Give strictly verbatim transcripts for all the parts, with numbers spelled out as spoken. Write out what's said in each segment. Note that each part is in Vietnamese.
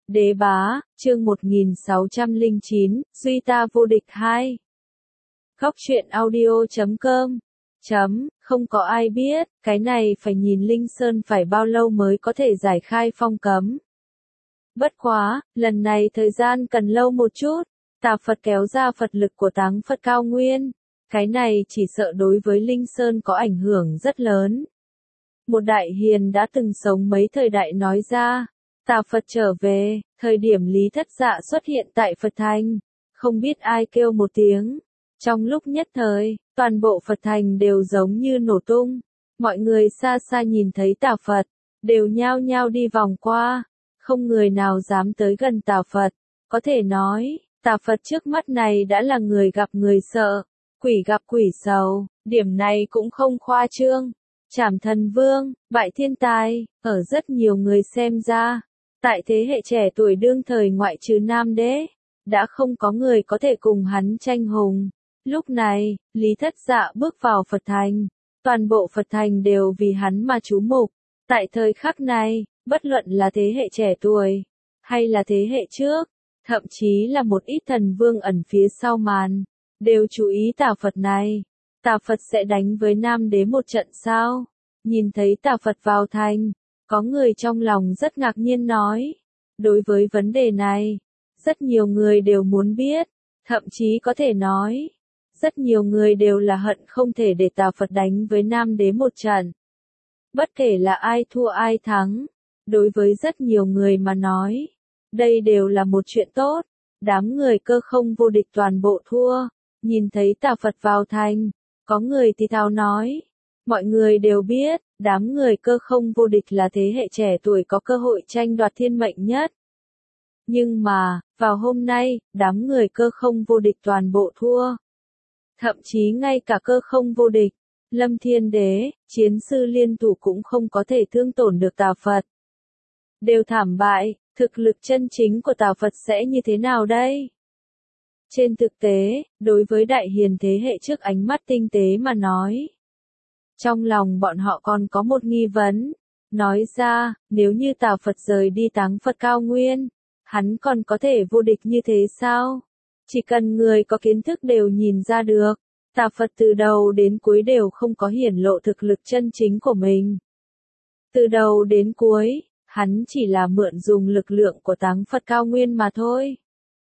Đế bá, chương một nghìn sáu trăm lẻ chín, Duy ta vô địch hai. Góc truyện audio chấm com. Chấm, không có ai biết, cái này phải nhìn Linh Sơn phải bao lâu mới có thể giải khai phong cấm. Bất quá, lần này thời gian cần lâu một chút, Tà Phật kéo ra Phật lực của Táng Phật Cao Nguyên. Cái này chỉ sợ đối với Linh Sơn có ảnh hưởng rất lớn. Một đại hiền đã từng sống mấy thời đại nói ra, Tà Phật trở về, thời điểm Lý Thất Dạ xuất hiện tại Phật Thành, không biết ai kêu một tiếng. Trong lúc nhất thời, toàn bộ Phật Thành đều giống như nổ tung. Mọi người xa xa nhìn thấy Tà Phật, đều nhao nhao đi vòng qua, không người nào dám tới gần Tà Phật. Có thể nói, Tà Phật trước mắt này đã là người gặp người sợ, quỷ gặp quỷ sầu, điểm này cũng không khoa trương. Trảm Thần Vương, bại thiên tài, ở rất nhiều người xem ra, tại thế hệ trẻ tuổi đương thời ngoại trừ Nam Đế, đã không có người có thể cùng hắn tranh hùng. Lúc này, Lý Thất Dạ bước vào Phật Thành, toàn bộ Phật Thành đều vì hắn mà chú mục. Tại thời khắc này, bất luận là thế hệ trẻ tuổi, hay là thế hệ trước, thậm chí là một ít thần vương ẩn phía sau màn, đều chú ý Tà Phật này. Tà Phật sẽ đánh với Nam Đế một trận sao? Nhìn thấy Tà Phật vào thành, có người trong lòng rất ngạc nhiên nói. Đối với vấn đề này, rất nhiều người đều muốn biết, thậm chí có thể nói, rất nhiều người đều là hận không thể để Tà Phật đánh với Nam Đế một trận. Bất kể là ai thua ai thắng, đối với rất nhiều người mà nói, đây đều là một chuyện tốt. Đám người cơ không vô địch toàn bộ thua, nhìn thấy Tà Phật vào thành. Có người thì thào nói, mọi người đều biết, đám người cơ không vô địch là thế hệ trẻ tuổi có cơ hội tranh đoạt thiên mệnh nhất. Nhưng mà, vào hôm nay, đám người cơ không vô địch toàn bộ thua. Thậm chí ngay cả cơ không vô địch, Lâm Thiên Đế, chiến sư liên thủ cũng không có thể thương tổn được Tà Phật. Đều thảm bại, thực lực chân chính của Tà Phật sẽ như thế nào đây? Trên thực tế, đối với đại hiền thế hệ trước ánh mắt tinh tế mà nói, trong lòng bọn họ còn có một nghi vấn, nói ra, nếu như Tà Phật rời đi Táng Phật Cao Nguyên, hắn còn có thể vô địch như thế sao? Chỉ cần người có kiến thức đều nhìn ra được, Tà Phật từ đầu đến cuối đều không có hiển lộ thực lực chân chính của mình. Từ đầu đến cuối, hắn chỉ là mượn dùng lực lượng của Táng Phật Cao Nguyên mà thôi.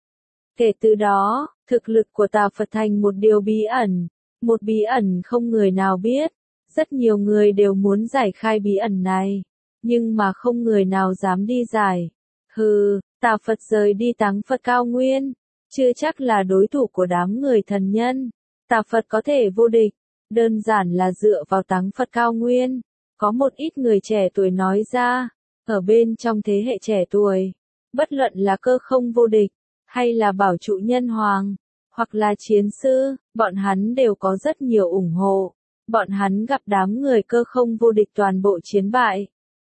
Kể từ đó, thực lực của Tà Phật thành một điều bí ẩn, một bí ẩn không người nào biết. Rất nhiều người đều muốn giải khai bí ẩn này, nhưng mà không người nào dám đi giải. Hừ, Tà Phật rời đi Táng Phật Cao Nguyên, chưa chắc là đối thủ của đám người thần nhân. Tà Phật có thể vô địch, đơn giản là dựa vào Táng Phật Cao Nguyên. Có một ít người trẻ tuổi nói ra, ở bên trong thế hệ trẻ tuổi, bất luận là cơ không vô địch, hay là bảo trụ nhân hoàng, hoặc là chiến sư, bọn hắn đều có rất nhiều ủng hộ. Bọn hắn gặp đám người cơ không vô địch toàn bộ chiến bại.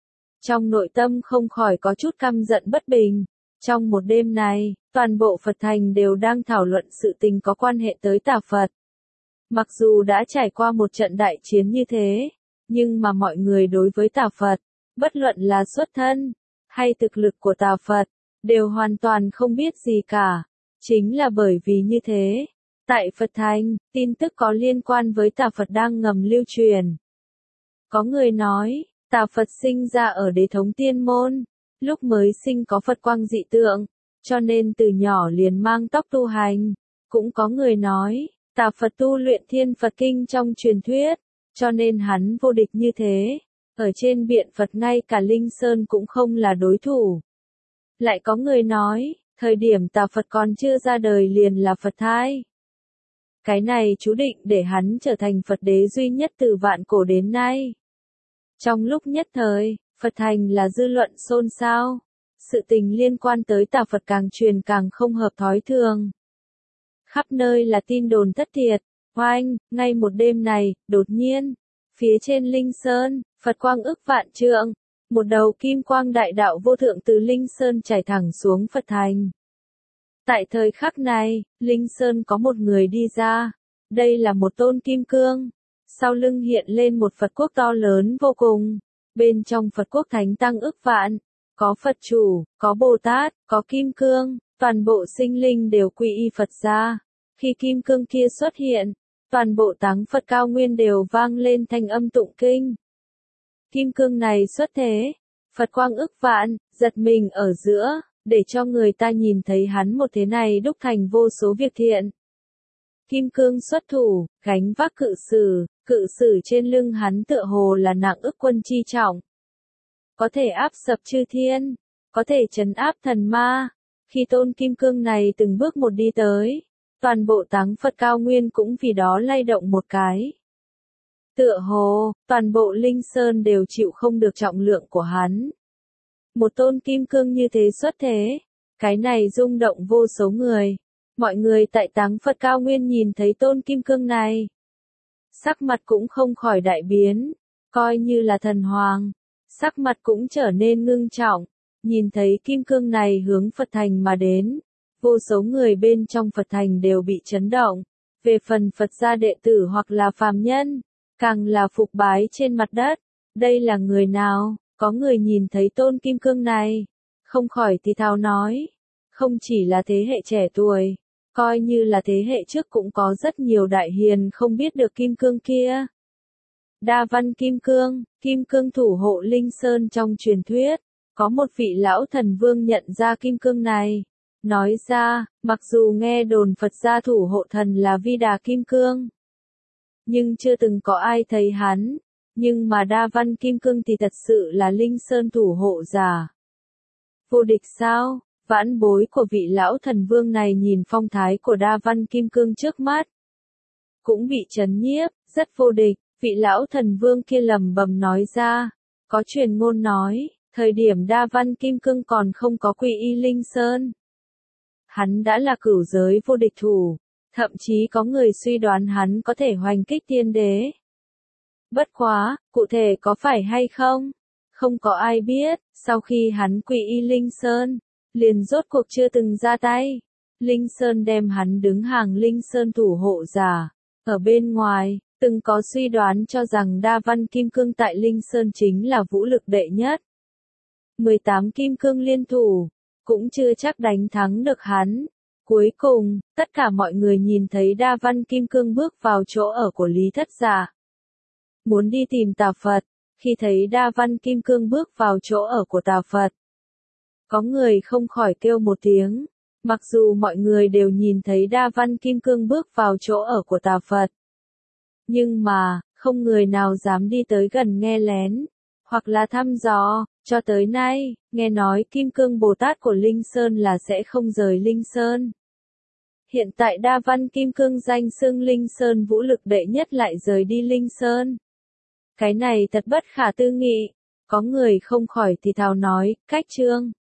Trong nội tâm không khỏi có chút căm giận bất bình. Trong một đêm này, toàn bộ Phật Thành đều đang thảo luận sự tình có quan hệ tới Tà Phật. Mặc dù đã trải qua một trận đại chiến như thế, nhưng mà mọi người đối với Tà Phật, bất luận là xuất thân, hay thực lực của Tà Phật, đều hoàn toàn không biết gì cả. Chính là bởi vì như thế, tại Phật Thành, tin tức có liên quan với Tà Phật đang ngầm lưu truyền. Có người nói, Tà Phật sinh ra ở Đế Thống Tiên Môn, lúc mới sinh có Phật quang dị tượng, cho nên từ nhỏ liền mang tóc tu hành. Cũng có người nói, Tà Phật tu luyện Thiên Phật Kinh trong truyền thuyết, cho nên hắn vô địch như thế. Ở trên biện Phật ngay cả Linh Sơn cũng không là đối thủ. Lại có người nói, thời điểm Tà Phật còn chưa ra đời liền là Phật thai. Cái này chú định để hắn trở thành Phật đế duy nhất từ vạn cổ đến nay. Trong lúc nhất thời, Phật Thành là dư luận xôn xao. Sự tình liên quan tới Tà Phật càng truyền càng không hợp thói thường. Khắp nơi là tin đồn thất thiệt. Oanh, ngay một đêm này, đột nhiên, phía trên Linh Sơn, Phật quang ức vạn trượng, một đầu kim quang đại đạo vô thượng từ Linh Sơn chảy thẳng xuống Phật Thành. Tại thời khắc này, Linh Sơn có một người đi ra. Đây là một tôn kim cương. Sau lưng hiện lên một Phật quốc to lớn vô cùng. Bên trong Phật quốc thánh tăng ức vạn. có Phật chủ, có Bồ Tát, có Kim Cương, toàn bộ sinh linh đều quy y Phật gia. Khi Kim Cương kia xuất hiện, toàn bộ táng Phật cao nguyên đều vang lên thanh âm tụng kinh. Kim Cương này xuất thế, Phật quang ức vạn, giật mình ở giữa, để cho người ta nhìn thấy hắn một thế này đúc thành vô số việc thiện. Kim Cương xuất thủ, gánh vác cự sử, cự sử trên lưng hắn tựa hồ là nặng ức quân chi trọng. Có thể áp sập chư thiên, có thể trấn áp thần ma. Khi tôn Kim Cương này từng bước một đi tới, toàn bộ táng Phật cao nguyên cũng vì đó lay động một cái. Tựa hồ, toàn bộ Linh Sơn đều chịu không được trọng lượng của hắn. Một tôn Kim Cương như thế xuất thế, cái này rung động vô số người. Mọi người tại táng Phật cao nguyên nhìn thấy tôn Kim Cương này, sắc mặt cũng không khỏi đại biến, coi như là thần hoàng, sắc mặt cũng trở nên ngưng trọng. Nhìn thấy Kim Cương này hướng Phật thành mà đến, vô số người bên trong Phật thành đều bị chấn động. Về phần Phật gia đệ tử hoặc là phàm nhân, càng là phục bái trên mặt đất. Đây là người nào? Có người nhìn thấy tôn Kim Cương này, không khỏi thì thào nói, không chỉ là thế hệ trẻ tuổi, coi như là thế hệ trước cũng có rất nhiều đại hiền không biết được Kim Cương kia. Đa văn Kim Cương, Kim Cương thủ hộ Linh Sơn trong truyền thuyết, có một vị lão thần vương nhận ra Kim Cương này, nói ra, mặc dù nghe đồn Phật gia thủ hộ thần là Vi Đà Kim Cương, nhưng chưa từng có ai thấy hắn. Nhưng mà đa văn Kim Cương thì thật sự là Linh Sơn thủ hộ giả. Vô địch sao? Vãn bối của vị lão thần vương này nhìn phong thái của đa văn Kim Cương trước mắt, cũng bị chấn nhiếp, rất vô địch. Vị lão thần vương kia lẩm bẩm nói ra, có truyền ngôn nói, thời điểm đa văn Kim Cương còn không có quy y Linh Sơn, hắn đã là cửu giới vô địch thủ, thậm chí có người suy đoán hắn có thể hoành kích tiên đế. Bất quá, cụ thể có phải hay không? Không có ai biết, sau khi hắn quy y Linh Sơn, liền rốt cuộc chưa từng ra tay. Linh Sơn đem hắn đứng hàng Linh Sơn thủ hộ giả. Ở bên ngoài, từng có suy đoán cho rằng đa văn Kim Cương tại Linh Sơn chính là vũ lực đệ nhất. mười tám Kim Cương liên thủ, cũng chưa chắc đánh thắng được hắn. Cuối cùng, tất cả mọi người nhìn thấy đa văn Kim Cương bước vào chỗ ở của Lý Thất Giả, muốn đi tìm Tà Phật. Khi thấy đa văn Kim Cương bước vào chỗ ở của Tà Phật, có người không khỏi kêu một tiếng. Mặc dù mọi người đều nhìn thấy đa văn Kim Cương bước vào chỗ ở của Tà Phật, nhưng mà, không người nào dám đi tới gần nghe lén, hoặc là thăm dò. Cho tới nay, nghe nói Kim Cương Bồ Tát của Linh Sơn là sẽ không rời Linh Sơn. Hiện tại đa văn Kim Cương danh xưng Linh Sơn vũ lực đệ nhất lại rời đi Linh Sơn. Cái này thật bất khả tư nghị. Có người không khỏi thì thào nói, cách trương.